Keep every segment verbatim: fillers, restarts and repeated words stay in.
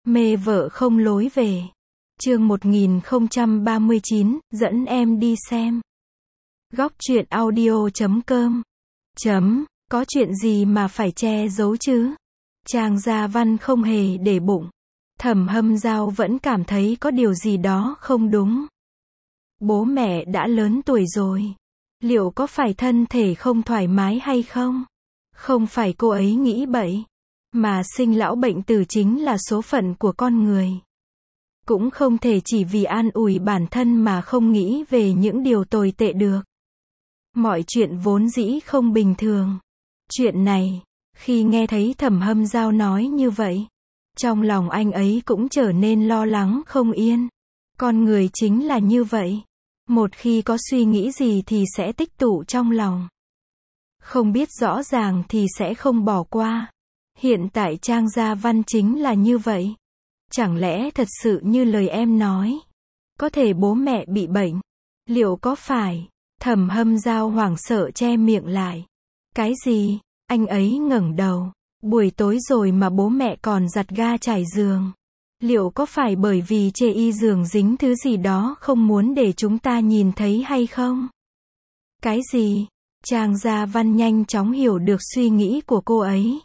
Mê vợ không lối về. Chương một nghìn không trăm ba mươi chín, dẫn em đi xem. Góc truyện audio chấm com. Chấm, có chuyện gì mà phải che giấu chứ? Trang Gia Văn không hề để bụng. Thẩm Hâm Dao vẫn cảm thấy có điều gì đó không đúng. Bố mẹ đã lớn tuổi rồi. Liệu có phải thân thể không thoải mái hay không? Không phải cô ấy nghĩ bậy. Mà sinh lão bệnh tử chính là số phận của con người. Cũng không thể chỉ vì an ủi bản thân mà không nghĩ về những điều tồi tệ được. Mọi chuyện vốn dĩ không bình thường. Chuyện này, khi nghe thấy Thẩm Hâm Dao nói như vậy, trong lòng anh ấy cũng trở nên lo lắng không yên. Con người chính là như vậy. Một khi có suy nghĩ gì thì sẽ tích tụ trong lòng. Không biết rõ ràng thì sẽ không bỏ qua. Hiện tại Trang Gia Văn chính là như vậy. Chẳng lẽ thật sự như lời em nói? Có thể bố mẹ bị bệnh. Liệu có phải? Thẩm Hâm Dao hoảng sợ che miệng lại. Cái gì? Anh ấy ngẩng đầu. Buổi tối rồi mà bố mẹ còn giặt ga trải giường. Liệu có phải bởi vì chê y giường dính thứ gì đó không muốn để chúng ta nhìn thấy hay không? Cái gì? Trang Gia Văn nhanh chóng hiểu được suy nghĩ của cô ấy.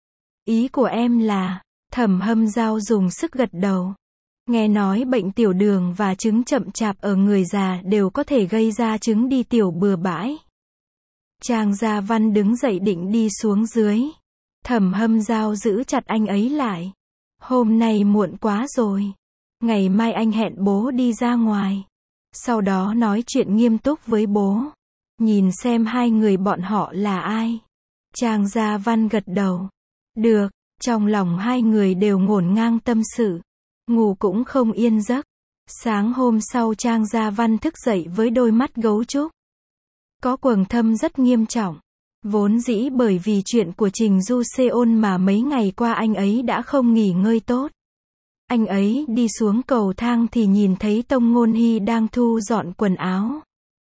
Ý của em là, Thẩm Hâm Dao dùng sức gật đầu. Nghe nói bệnh tiểu đường và chứng chậm chạp ở người già đều có thể gây ra chứng đi tiểu bừa bãi. Trang Gia Văn đứng dậy định đi xuống dưới. Thẩm Hâm Dao giữ chặt anh ấy lại. Hôm nay muộn quá rồi. Ngày mai anh hẹn bố đi ra ngoài. Sau đó nói chuyện nghiêm túc với bố. Nhìn xem hai người bọn họ là ai. Trang Gia Văn gật đầu. Được, trong lòng hai người đều ngổn ngang tâm sự. Ngủ cũng không yên giấc. Sáng hôm sau Trang Gia Văn thức dậy với đôi mắt gấu trúc. Có quầng thâm rất nghiêm trọng. Vốn dĩ bởi vì chuyện của Trình Du Seon mà mấy ngày qua anh ấy đã không nghỉ ngơi tốt. Anh ấy đi xuống cầu thang thì nhìn thấy Tông Ngôn Hy đang thu dọn quần áo.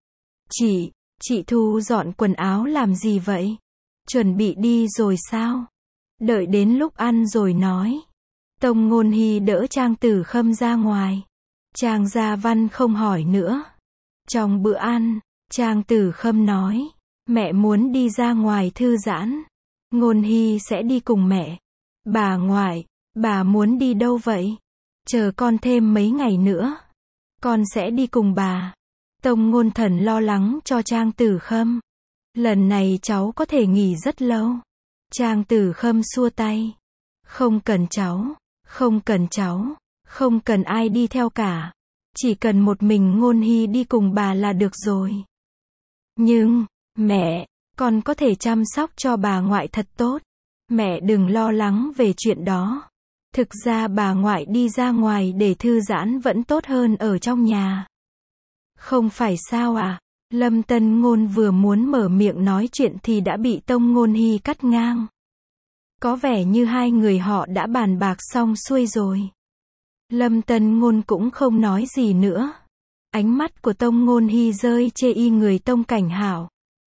Chị, chị thu dọn quần áo làm gì vậy? Chuẩn bị đi rồi sao? Đợi đến lúc ăn rồi nói. Tông Ngôn Hy đỡ Trang Tử Khâm ra ngoài. Trang Gia Văn không hỏi nữa. Trong bữa ăn, Trang Tử Khâm nói. Mẹ muốn đi ra ngoài thư giãn. Ngôn Hy sẽ đi cùng mẹ. Bà ngoại, bà muốn đi đâu vậy? Chờ con thêm mấy ngày nữa. Con sẽ đi cùng bà. Tông Ngôn Thần lo lắng cho Trang Tử Khâm. Lần này cháu có thể nghỉ rất lâu. Trang Tử Khâm xua tay. Không cần cháu, không cần cháu, không cần ai đi theo cả. Chỉ cần một mình Ngôn Hy đi cùng bà là được rồi. Nhưng, mẹ, con có thể chăm sóc cho bà ngoại thật tốt. Mẹ đừng lo lắng về chuyện đó. Thực ra bà ngoại đi ra ngoài để thư giãn vẫn tốt hơn ở trong nhà. Không phải sao à? Lâm Tân Ngôn vừa muốn mở miệng nói chuyện thì đã bị Tông Ngôn Hy cắt ngang. Có vẻ như hai người họ đã bàn bạc xong xuôi rồi. Lâm Tân Ngôn cũng không nói gì nữa. Ánh mắt của Tông Ngôn Hy rơi chê y người Tông Cảnh Hảo.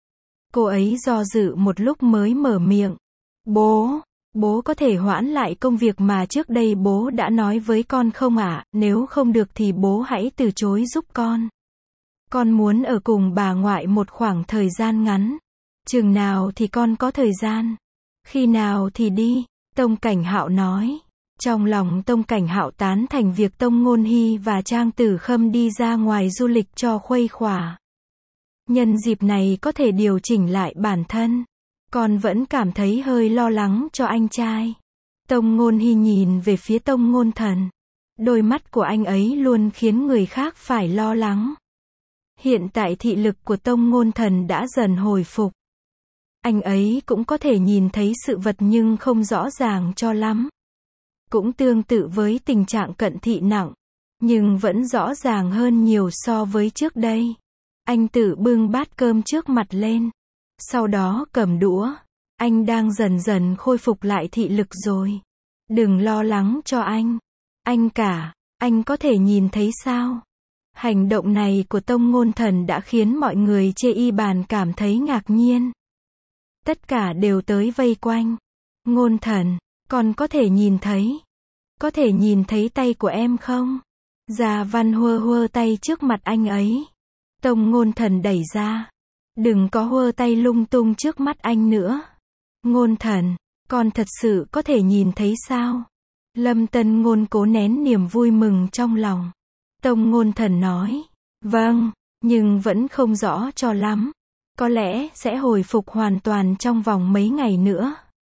Cô ấy do dự một lúc mới mở miệng. Bố, bố có thể hoãn lại công việc mà trước đây bố đã nói với con không ạ? Nếu không được thì bố hãy từ chối giúp con. Con muốn ở cùng bà ngoại một khoảng thời gian ngắn. Chừng nào thì con có thời gian. Khi nào thì đi, Tông Cảnh Hạo nói. Trong lòng Tông Cảnh Hạo tán thành việc Tông Ngôn Hy và Trang Tử Khâm đi ra ngoài du lịch cho khuây khỏa. Nhân dịp này có thể điều chỉnh lại bản thân. Con vẫn cảm thấy hơi lo lắng cho anh trai. Tông Ngôn Hy nhìn về phía Tông Ngôn Thần. Đôi mắt của anh ấy luôn khiến người khác phải lo lắng. Hiện tại thị lực của Tông Ngôn Thần đã dần hồi phục. Anh ấy cũng có thể nhìn thấy sự vật nhưng không rõ ràng cho lắm. Cũng tương tự với tình trạng cận thị nặng. Nhưng vẫn rõ ràng hơn nhiều so với trước đây. Anh tự bưng bát cơm trước mặt lên. Sau đó cầm đũa. Anh đang dần dần khôi phục lại thị lực rồi. Đừng lo lắng cho anh. Anh cả, anh có thể nhìn thấy sao? Hành động này của Tông Ngôn Thần đã khiến mọi người chê y bàn cảm thấy ngạc nhiên. Tất cả đều tới vây quanh. Ngôn Thần, con có thể nhìn thấy. Có thể nhìn thấy tay của em không? Gia Văn huơ huơ tay trước mặt anh ấy. Tông Ngôn Thần đẩy ra. Đừng có huơ tay lung tung trước mắt anh nữa. Ngôn Thần, con thật sự có thể nhìn thấy sao? Lâm Tân Ngôn cố nén niềm vui mừng trong lòng. Tông Ngôn Thần nói. Vâng, nhưng vẫn không rõ cho lắm. Có lẽ sẽ hồi phục hoàn toàn trong vòng mấy ngày nữa.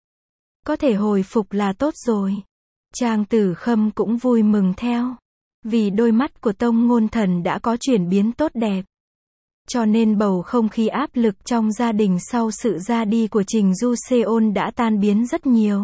Có thể hồi phục là tốt rồi. Trang Tử Khâm cũng vui mừng theo. Vì đôi mắt của Tông Ngôn Thần đã có chuyển biến tốt đẹp. Cho nên bầu không khí áp lực trong gia đình sau sự ra đi của Trình Du Seon đã tan biến rất nhiều.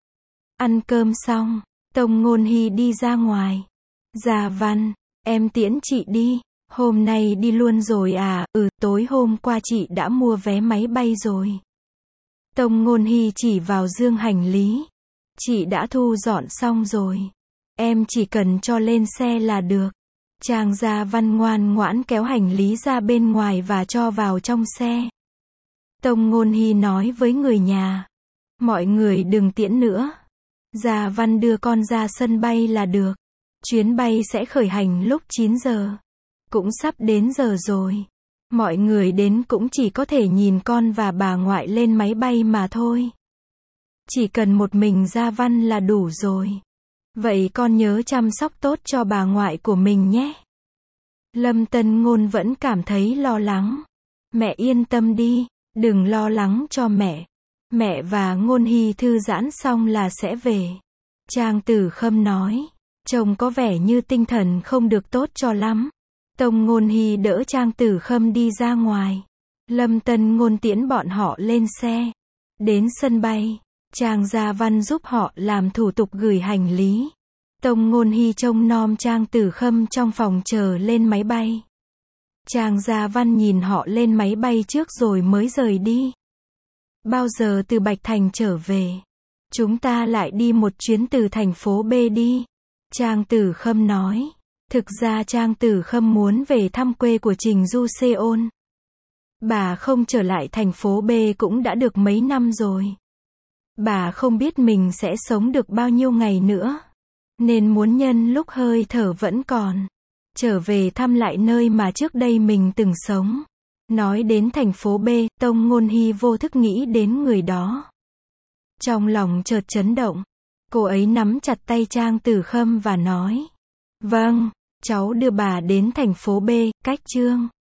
Ăn cơm xong, Tông Ngôn Hy đi ra ngoài. Gia Văn, em tiễn chị đi. Hôm nay đi luôn rồi à? Ừ, tối hôm qua chị đã mua vé máy bay rồi. Tông Ngôn Hy chỉ vào dương hành lý. Chị đã thu dọn xong rồi. Em chỉ cần cho lên xe là được. Trang Gia Văn ngoan ngoãn kéo hành lý ra bên ngoài và cho vào trong xe. Tông Ngôn Hy nói với người nhà. Mọi người đừng tiễn nữa. Gia Văn đưa con ra sân bay là được. Chuyến bay sẽ khởi hành lúc chín giờ. Cũng sắp đến giờ rồi. Mọi người đến cũng chỉ có thể nhìn con và bà ngoại lên máy bay mà thôi. Chỉ cần một mình Gia Văn là đủ rồi. Vậy con nhớ chăm sóc tốt cho bà ngoại của mình nhé. Lâm Tân Ngôn vẫn cảm thấy lo lắng. Mẹ yên tâm đi, đừng lo lắng cho mẹ. Mẹ và Ngôn Hy thư giãn xong là sẽ về. Trang Tử Khâm nói. Chồng có vẻ như tinh thần không được tốt cho lắm. Tông Ngôn Hy đỡ Trang Tử Khâm đi ra ngoài. Lâm Tân Ngôn tiễn bọn họ lên xe. Đến sân bay, Trang Gia Văn giúp họ làm thủ tục gửi hành lý. Tông Ngôn Hy trông nom Trang Tử Khâm trong phòng chờ lên máy bay. Trang Gia Văn nhìn họ lên máy bay trước rồi mới rời đi. Bao giờ từ Bạch Thành trở về? Chúng ta lại đi một chuyến từ thành phố B đi. Trang Tử Khâm nói. Thực ra Trang Tử Khâm muốn về thăm quê của Trình Du Seon. Bà không trở lại thành phố B cũng đã được mấy năm rồi. Bà không biết mình sẽ sống được bao nhiêu ngày nữa. Nên muốn nhân lúc hơi thở vẫn còn. Trở về thăm lại nơi mà trước đây mình từng sống. Nói đến thành phố B, Tông Ngôn Hy vô thức nghĩ đến người đó. Trong lòng chợt chấn động. Cô ấy nắm chặt tay Trang Tử Khâm và nói. Vâng, cháu đưa bà đến thành phố B, cách Trương